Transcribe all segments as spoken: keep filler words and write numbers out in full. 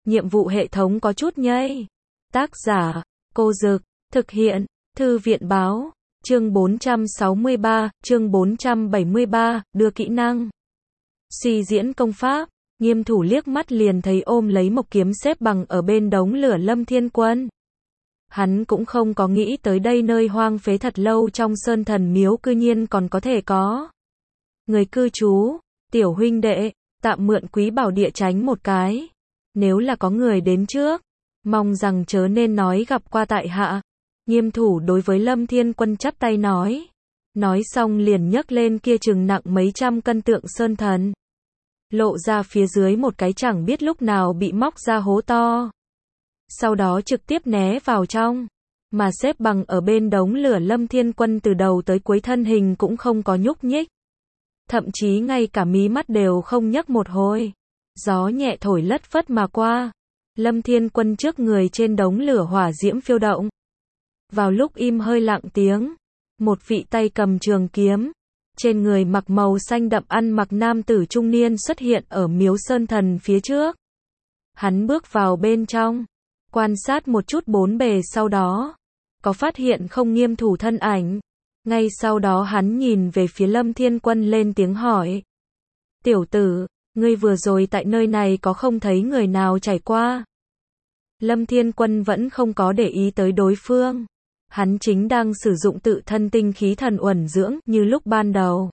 nhiệm vụ hệ thống có chút nhây. Tác giả, Cô Dực, thực hiện, Thư viện báo, chương bốn trăm sáu mươi ba, chương bốn trăm bảy mươi ba, đưa kỹ năng. Suy diễn công pháp, Nghiêm Thủ liếc mắt liền thấy ôm lấy một kiếm xếp bằng ở bên đống lửa Lâm Thiên Quân. Hắn cũng không có nghĩ tới đây nơi hoang phế thật lâu trong Sơn Thần Miếu cư nhiên còn có thể có người cư trú. Tiểu huynh đệ, tạm mượn Quý Bảo Địa tránh một cái. Nếu là có người đến trước, mong rằng chớ nên nói gặp qua tại hạ. Nghiêm Thủ đối với Lâm Thiên Quân chắp tay nói. Nói xong liền nhấc lên kia chừng nặng mấy trăm cân tượng sơn thần. Lộ ra phía dưới một cái chẳng biết lúc nào bị móc ra hố to. Sau đó trực tiếp né vào trong. Mà xếp bằng ở bên đống lửa Lâm Thiên Quân từ đầu tới cuối thân hình cũng không có nhúc nhích. Thậm chí ngay cả mí mắt đều không nhấc một hồi. Gió nhẹ thổi lất phất mà qua. Lâm Thiên Quân trước người trên đống lửa hỏa diễm phiêu động. Vào lúc im hơi lặng tiếng, một vị tay cầm trường kiếm, trên người mặc màu xanh đậm ăn mặc nam tử trung niên xuất hiện ở miếu sơn thần phía trước. Hắn bước vào bên trong, quan sát một chút bốn bề sau đó, có phát hiện không Nghiêm Thủ thân ảnh. Ngay sau đó hắn nhìn về phía Lâm Thiên Quân lên tiếng hỏi. Tiểu tử, ngươi vừa rồi tại nơi này có không thấy người nào trải qua? Lâm Thiên Quân vẫn không có để ý tới đối phương. Hắn chính đang sử dụng tự thân tinh khí thần uẩn dưỡng như lúc ban đầu.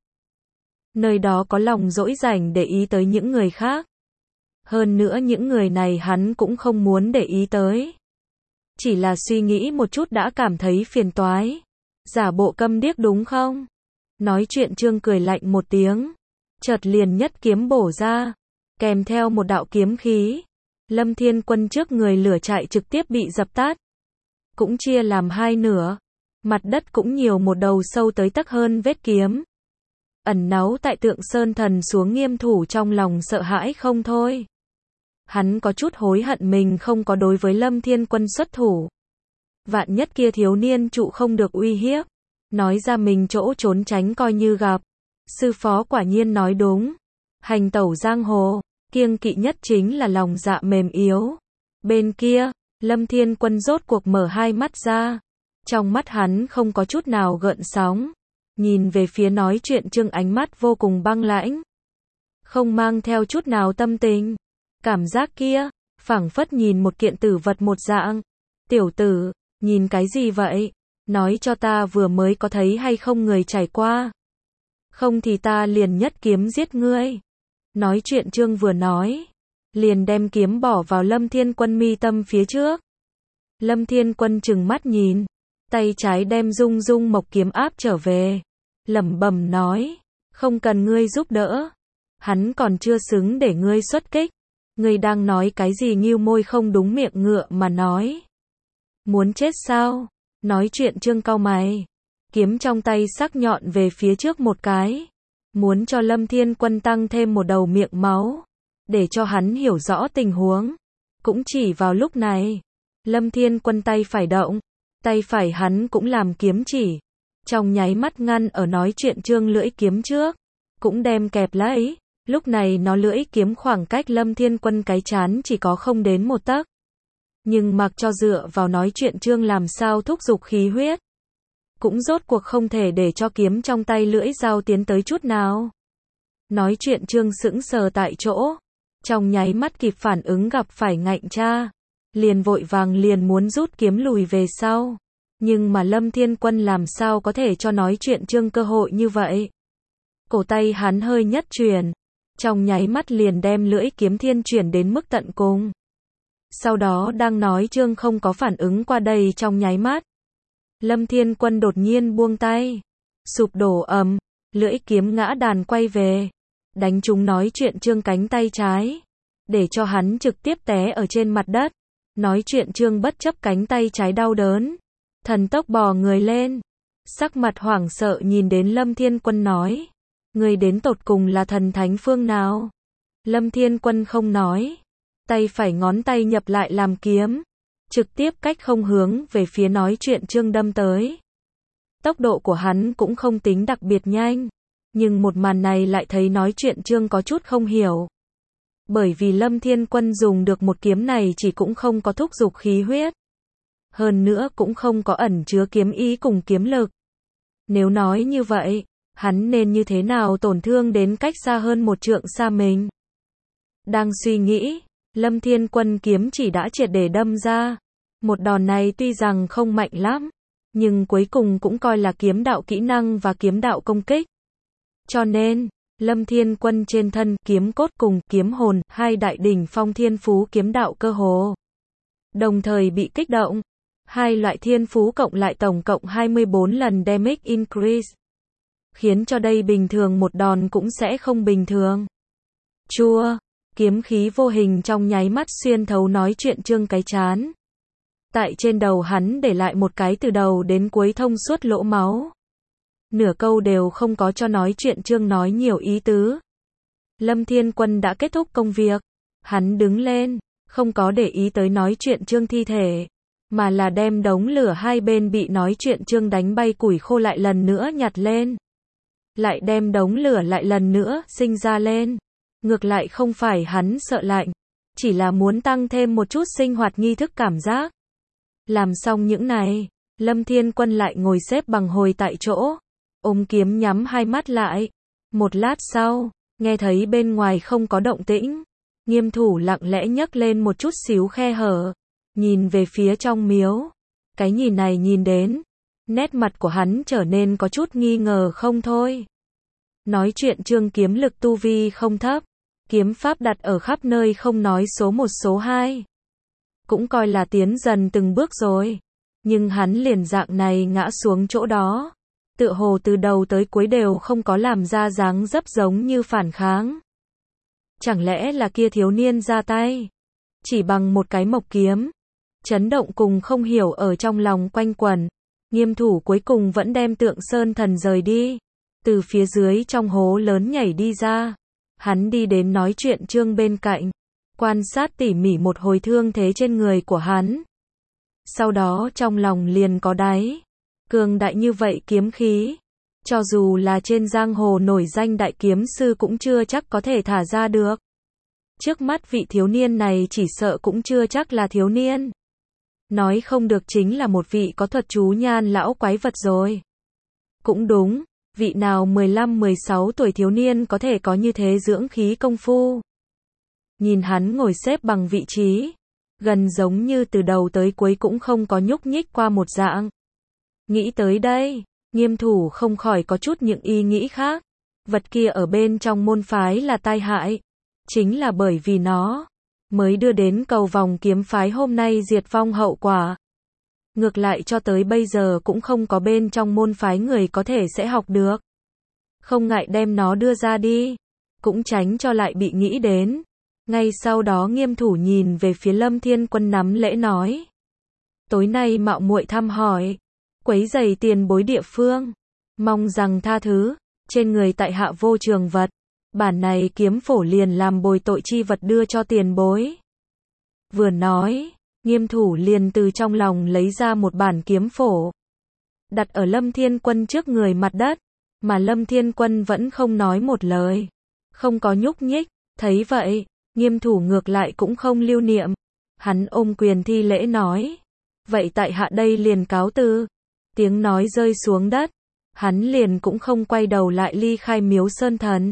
Nơi đó có lòng dỗi rảnh để ý tới những người khác. Hơn nữa những người này hắn cũng không muốn để ý tới. Chỉ là suy nghĩ một chút đã cảm thấy phiền toái. Giả bộ câm điếc đúng không? Nói chuyện Trương cười lạnh một tiếng. Chợt liền nhất kiếm bổ ra. Kèm theo một đạo kiếm khí. Lâm Thiên Quân trước người lửa trại trực tiếp bị dập tắt. Cũng chia làm hai nửa. Mặt đất cũng nhiều một đầu sâu tới tấc hơn vết kiếm. Ẩn náu tại tượng sơn thần xuống Nghiêm Thủ trong lòng sợ hãi không thôi. Hắn có chút hối hận mình không có đối với Lâm Thiên Quân xuất thủ. Vạn nhất kia thiếu niên trụ không được uy hiếp. Nói ra mình chỗ trốn tránh coi như gặp. Sư phó quả nhiên nói đúng. Hành tẩu giang hồ, kiêng kỵ nhất chính là lòng dạ mềm yếu. Bên kia, Lâm Thiên Quân rốt cuộc mở hai mắt ra. Trong mắt hắn không có chút nào gợn sóng. Nhìn về phía nói chuyện Trương ánh mắt vô cùng băng lãnh. Không mang theo chút nào tâm tình. Cảm giác kia, phảng phất nhìn một kiện tử vật một dạng. Tiểu tử, nhìn cái gì vậy? Nói cho ta vừa mới có thấy hay không người trải qua. Không thì ta liền nhất kiếm giết ngươi. Nói chuyện Trương vừa nói. Liền đem kiếm bỏ vào Lâm Thiên Quân mi tâm phía trước. Lâm Thiên Quân trừng mắt nhìn. Tay trái đem rung rung mộc kiếm áp trở về. Lẩm bẩm nói. Không cần ngươi giúp đỡ. Hắn còn chưa xứng để ngươi xuất kích. Ngươi đang nói cái gì nghêu môi không đúng miệng ngựa mà nói. Muốn chết sao? Nói chuyện Trương cau mày. Kiếm trong tay sắc nhọn về phía trước một cái. Muốn cho Lâm Thiên Quân tăng thêm một đầu miệng máu. Để cho hắn hiểu rõ tình huống. Cũng chỉ vào lúc này. Lâm Thiên Quân tay phải động. Tay phải hắn cũng làm kiếm chỉ. Trong nháy mắt ngăn ở nói chuyện Trương lưỡi kiếm trước. Cũng đem kẹp lấy. Lúc này nó lưỡi kiếm khoảng cách Lâm Thiên Quân cái chán chỉ có không đến một tấc. Nhưng mặc cho dựa vào nói chuyện Trương làm sao thúc giục khí huyết. Cũng rốt cuộc không thể để cho kiếm trong tay lưỡi dao tiến tới chút nào. Nói chuyện Trương sững sờ tại chỗ. Trong nháy mắt kịp phản ứng gặp phải ngạnh cha. Liền vội vàng liền muốn rút kiếm lùi về sau. Nhưng mà Lâm Thiên Quân làm sao có thể cho nói chuyện Trương cơ hội như vậy. Cổ tay hắn hơi nhất chuyển. Trong nháy mắt liền đem lưỡi kiếm thiên chuyển đến mức tận cùng. Sau đó đang nói Trương không có phản ứng qua đây trong nháy mắt. Lâm Thiên Quân đột nhiên buông tay. Sụp đổ ầm, lưỡi kiếm ngã đàn quay về. Đánh trúng nói chuyện Trương cánh tay trái. Để cho hắn trực tiếp té ở trên mặt đất. Nói chuyện Trương bất chấp cánh tay trái đau đớn. Thần tốc bò người lên. Sắc mặt hoảng sợ nhìn đến Lâm Thiên Quân nói. Người đến tột cùng là thần thánh phương nào? Lâm Thiên Quân không nói. Tay phải ngón tay nhập lại làm kiếm. Trực tiếp cách không hướng về phía nói chuyện Trương đâm tới. Tốc độ của hắn cũng không tính đặc biệt nhanh. Nhưng một màn này lại thấy nói chuyện Trương có chút không hiểu. Bởi vì Lâm Thiên Quân dùng được một kiếm này chỉ cũng không có thúc dục khí huyết. Hơn nữa cũng không có ẩn chứa kiếm ý cùng kiếm lực. Nếu nói như vậy, hắn nên như thế nào tổn thương đến cách xa hơn một trượng xa mình? Đang suy nghĩ, Lâm Thiên Quân kiếm chỉ đã triệt để đâm ra. Một đòn này tuy rằng không mạnh lắm, nhưng cuối cùng cũng coi là kiếm đạo kỹ năng và kiếm đạo công kích. Cho nên, Lâm Thiên Quân trên thân kiếm cốt cùng kiếm hồn, hai đại đỉnh phong thiên phú kiếm đạo cơ hồ đồng thời bị kích động. Hai loại thiên phú cộng lại tổng cộng hai mươi bốn lần damage increase. Khiến cho đây bình thường một đòn cũng sẽ không bình thường. Chua, kiếm khí vô hình trong nháy mắt xuyên thấu nói chuyện Trương cái chán. Tại trên đầu hắn để lại một cái từ đầu đến cuối thông suốt lỗ máu. Nửa câu đều không có cho nói chuyện Trương nói nhiều ý tứ. Lâm Thiên Quân đã kết thúc công việc. Hắn đứng lên, không có để ý tới nói chuyện Trương thi thể, mà là đem đống lửa hai bên bị nói chuyện Trương đánh bay củi khô lại lần nữa nhặt lên. Lại đem đống lửa lại lần nữa sinh ra lên. Ngược lại không phải hắn sợ lạnh, chỉ là muốn tăng thêm một chút sinh hoạt nghi thức cảm giác. Làm xong những này, Lâm Thiên Quân lại ngồi xếp bằng hồi tại chỗ, ôm kiếm nhắm hai mắt lại. Một lát sau, nghe thấy bên ngoài không có động tĩnh, Nghiêm Thủ lặng lẽ nhấc lên một chút xíu khe hở, nhìn về phía trong miếu. Cái nhìn này nhìn đến, nét mặt của hắn trở nên có chút nghi ngờ không thôi. Nói chuyện Trương kiếm lực tu vi không thấp, kiếm pháp đặt ở khắp nơi không nói số một số hai. Cũng coi là tiến dần từng bước rồi. Nhưng hắn liền dạng này ngã xuống chỗ đó. Tựa hồ từ đầu tới cuối đều không có làm ra dáng dấp giống như phản kháng. Chẳng lẽ là kia thiếu niên ra tay? Chỉ bằng một cái mộc kiếm. Chấn động cùng không hiểu ở trong lòng quanh quẩn. Nghiêm Thủ cuối cùng vẫn đem Tượng Sơn Thần rời đi. Từ phía dưới trong hố lớn nhảy đi ra. Hắn đi đến nói chuyện Trương bên cạnh. Quan sát tỉ mỉ một hồi thương thế trên người của hắn. Sau đó trong lòng liền có đáy. Cường đại như vậy kiếm khí. Cho dù là trên giang hồ nổi danh đại kiếm sư cũng chưa chắc có thể thả ra được. Trước mắt vị thiếu niên này chỉ sợ cũng chưa chắc là thiếu niên. Nói không được chính là một vị có thuật chú nhan lão quái vật rồi. Cũng đúng, vị nào mười lăm mười sáu tuổi thiếu niên có thể có như thế dưỡng khí công phu. Nhìn hắn ngồi xếp bằng vị trí, gần giống như từ đầu tới cuối cũng không có nhúc nhích qua một dạng. Nghĩ tới đây, Nghiêm Thủ không khỏi có chút những ý nghĩ khác. Vật kia ở bên trong môn phái là tai hại. Chính là bởi vì nó mới đưa đến cầu vòng kiếm phái hôm nay diệt vong hậu quả. Ngược lại cho tới bây giờ cũng không có bên trong môn phái người có thể sẽ học được. Không ngại đem nó đưa ra đi, cũng tránh cho lại bị nghĩ đến. Ngay sau đó Nghiêm Thủ nhìn về phía Lâm Thiên Quân nắm lễ nói. Tối nay mạo muội thăm hỏi, quấy rầy tiền bối địa phương. Mong rằng tha thứ, trên người tại hạ vô trường vật. Bản này kiếm phổ liền làm bồi tội chi vật đưa cho tiền bối. Vừa nói, Nghiêm Thủ liền từ trong lòng lấy ra một bản kiếm phổ. Đặt ở Lâm Thiên Quân trước người mặt đất, mà Lâm Thiên Quân vẫn không nói một lời. Không có nhúc nhích, thấy vậy, Nghiêm Thủ ngược lại cũng không lưu niệm. Hắn ôm quyền thi lễ nói. Vậy tại hạ đây liền cáo từ. Tiếng nói rơi xuống đất, hắn liền cũng không quay đầu lại ly khai miếu Sơn Thần.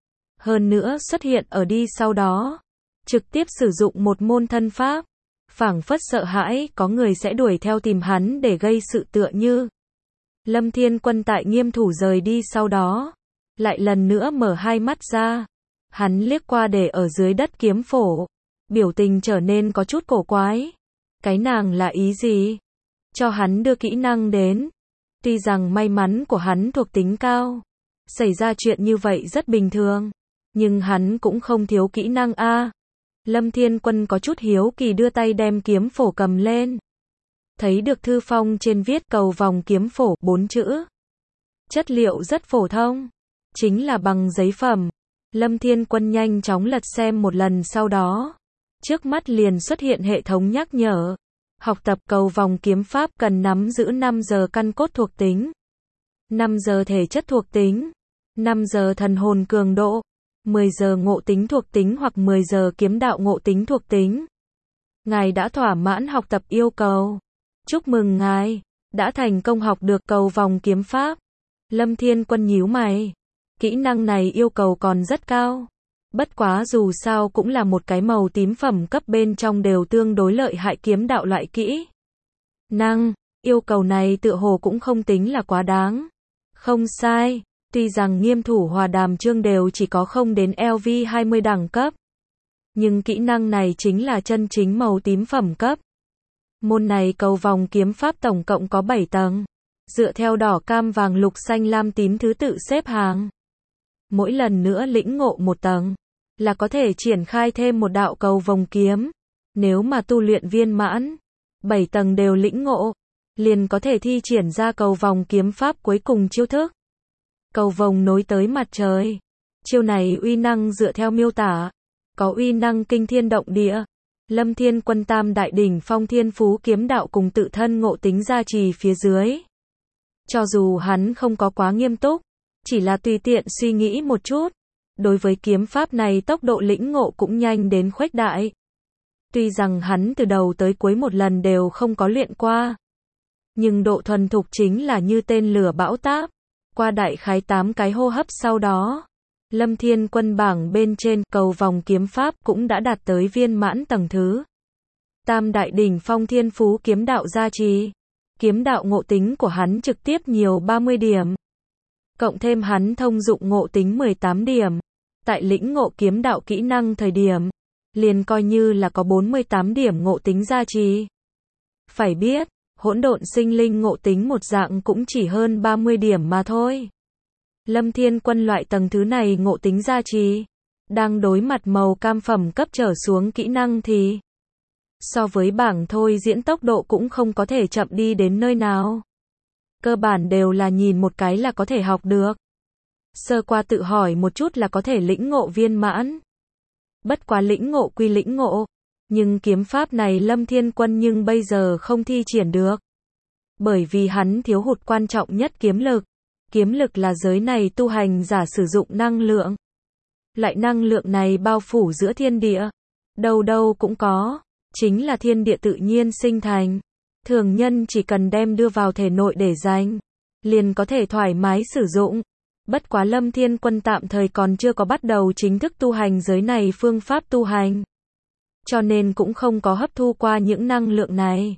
Hơn nữa xuất hiện ở đi sau đó, trực tiếp sử dụng một môn thân pháp, phảng phất sợ hãi có người sẽ đuổi theo tìm hắn để gây sự tựa như. Lâm Thiên Quân tại Nghiêm Thủ rời đi sau đó, lại lần nữa mở hai mắt ra, hắn liếc qua để ở dưới đất kiếm phổ, biểu tình trở nên có chút cổ quái. Cái nàng là ý gì? Cho hắn đưa kỹ năng đến. Tuy rằng may mắn của hắn thuộc tính cao, xảy ra chuyện như vậy rất bình thường, nhưng hắn cũng không thiếu kỹ năng a. Lâm Thiên Quân có chút hiếu kỳ đưa tay đem kiếm phổ cầm lên. Thấy được thư phong trên viết cầu vòng kiếm phổ bốn chữ. Chất liệu rất phổ thông, chính là bằng giấy phẩm. Lâm Thiên Quân nhanh chóng lật xem một lần sau đó, trước mắt liền xuất hiện hệ thống nhắc nhở. Học tập cầu vòng kiếm pháp cần nắm giữ năm giờ căn cốt thuộc tính, năm giờ thể chất thuộc tính, năm giờ thần hồn cường độ, mười giờ ngộ tính thuộc tính hoặc mười giờ kiếm đạo ngộ tính thuộc tính. Ngài đã thỏa mãn học tập yêu cầu. Chúc mừng ngài, đã thành công học được cầu vòng kiếm pháp. Lâm Thiên Quân nhíu mày. Kỹ năng này yêu cầu còn rất cao. Bất quá dù sao cũng là một cái màu tím phẩm cấp, bên trong đều tương đối lợi hại kiếm đạo loại kỹ năng. Yêu cầu này tựa hồ cũng không tính là quá đáng. Không sai, tuy rằng Nghiêm Thủ Hòa Đàm Trương đều chỉ có không đến L V hai mươi đẳng cấp. Nhưng kỹ năng này chính là chân chính màu tím phẩm cấp. Môn này cầu vòng kiếm pháp tổng cộng có bảy tầng. Dựa theo đỏ cam vàng lục xanh lam tím thứ tự xếp hàng. Mỗi lần nữa lĩnh ngộ một tầng, là có thể triển khai thêm một đạo cầu vòng kiếm. Nếu mà tu luyện viên mãn, bảy tầng đều lĩnh ngộ, liền có thể thi triển ra cầu vòng kiếm pháp cuối cùng chiêu thức. Cầu vòng nối tới mặt trời. Chiêu này uy năng dựa theo miêu tả, có uy năng kinh thiên động địa. Lâm Thiên Quân tam đại đỉnh phong thiên phú kiếm đạo cùng tự thân ngộ tính gia trì phía dưới. Cho dù hắn không có quá nghiêm túc, chỉ là tùy tiện suy nghĩ một chút, đối với kiếm pháp này tốc độ lĩnh ngộ cũng nhanh đến khuếch đại. Tuy rằng hắn từ đầu tới cuối một lần đều không có luyện qua, nhưng độ thuần thục chính là như tên lửa bão táp. Qua đại khái tám cái hô hấp sau đó, Lâm Thiên Quân bảng bên trên cầu vòng kiếm pháp cũng đã đạt tới viên mãn tầng thứ. Tam đại đỉnh phong thiên phú kiếm đạo gia trì. Kiếm đạo ngộ tính của hắn trực tiếp nhiều ba mươi điểm. Cộng thêm hắn thông dụng ngộ tính mười tám điểm. Tại lĩnh ngộ kiếm đạo kỹ năng thời điểm, liền coi như là có bốn mươi tám điểm ngộ tính gia trì. Phải biết, hỗn độn sinh linh ngộ tính một dạng cũng chỉ hơn ba mươi điểm mà thôi. Lâm Thiên Quân loại tầng thứ này ngộ tính gia trì, đang đối mặt màu cam phẩm cấp trở xuống kỹ năng thì so với bảng thôi diễn tốc độ cũng không có thể chậm đi đến nơi nào. Cơ bản đều là nhìn một cái là có thể học được. Sơ qua tự hỏi một chút là có thể lĩnh ngộ viên mãn. Bất quá lĩnh ngộ quy lĩnh ngộ, nhưng kiếm pháp này Lâm Thiên Quân nhưng bây giờ không thi triển được. Bởi vì hắn thiếu hụt quan trọng nhất kiếm lực. Kiếm lực là giới này tu hành giả sử dụng năng lượng. Loại năng lượng này bao phủ giữa thiên địa. Đâu đâu cũng có. Chính là thiên địa tự nhiên sinh thành. Thường nhân chỉ cần đem đưa vào thể nội để dành, liền có thể thoải mái sử dụng. Bất quá Lâm Thiên Quân tạm thời còn chưa có bắt đầu chính thức tu hành giới này phương pháp tu hành. Cho nên cũng không có hấp thu qua những năng lượng này.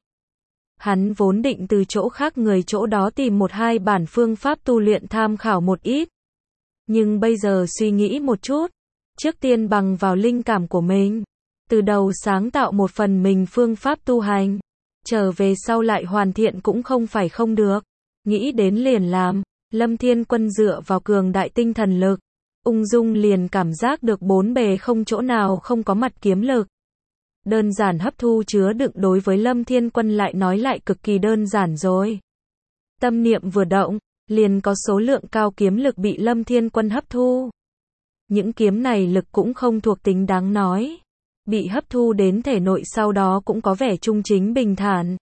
Hắn vốn định từ chỗ khác người chỗ đó tìm một hai bản phương pháp tu luyện tham khảo một ít. Nhưng bây giờ suy nghĩ một chút, trước tiên bằng vào linh cảm của mình, từ đầu sáng tạo một phần mình phương pháp tu hành, trở về sau lại hoàn thiện cũng không phải không được. Nghĩ đến liền làm, Lâm Thiên Quân dựa vào cường đại tinh thần lực, ung dung liền cảm giác được bốn bề không chỗ nào không có mặt kiếm lực. Đơn giản hấp thu chứa đựng đối với Lâm Thiên Quân lại nói lại cực kỳ đơn giản rồi. Tâm niệm vừa động, liền có số lượng cao kiếm lực bị Lâm Thiên Quân hấp thu. Những kiếm này lực cũng không thuộc tính đáng nói. Bị hấp thu đến thể nội sau đó cũng có vẻ trung chính bình thản.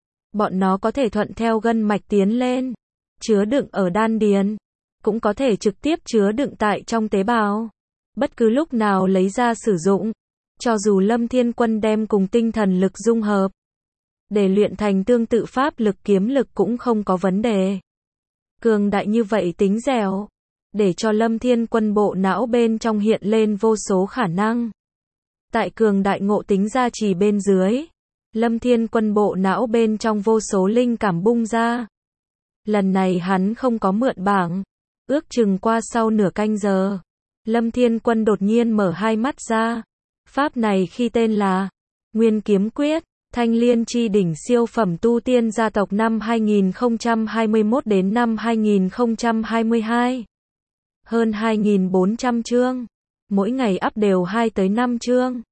Bọn nó có thể thuận theo gân mạch tiến lên, chứa đựng ở đan điền, cũng có thể trực tiếp chứa đựng tại trong tế bào. Bất cứ lúc nào lấy ra sử dụng. Cho dù Lâm Thiên Quân đem cùng tinh thần lực dung hợp, để luyện thành tương tự pháp lực kiếm lực cũng không có vấn đề. Cường đại như vậy tính dẻo, để cho Lâm Thiên Quân bộ não bên trong hiện lên vô số khả năng. Tại cường đại ngộ tính gia trì bên dưới, Lâm Thiên Quân bộ não bên trong vô số linh cảm bung ra. Lần này hắn không có mượn bảng, ước chừng qua sau nửa canh giờ, Lâm Thiên Quân đột nhiên mở hai mắt ra. Pháp này khi tên là Nguyên Kiếm Quyết, Thanh Liên chi đỉnh siêu phẩm tu tiên gia tộc năm hai nghìn không trăm hai mươi mốt đến năm hai nghìn không trăm hai mươi hai. Hơn hai nghìn bốn trăm chương, mỗi ngày up đều hai tới năm chương.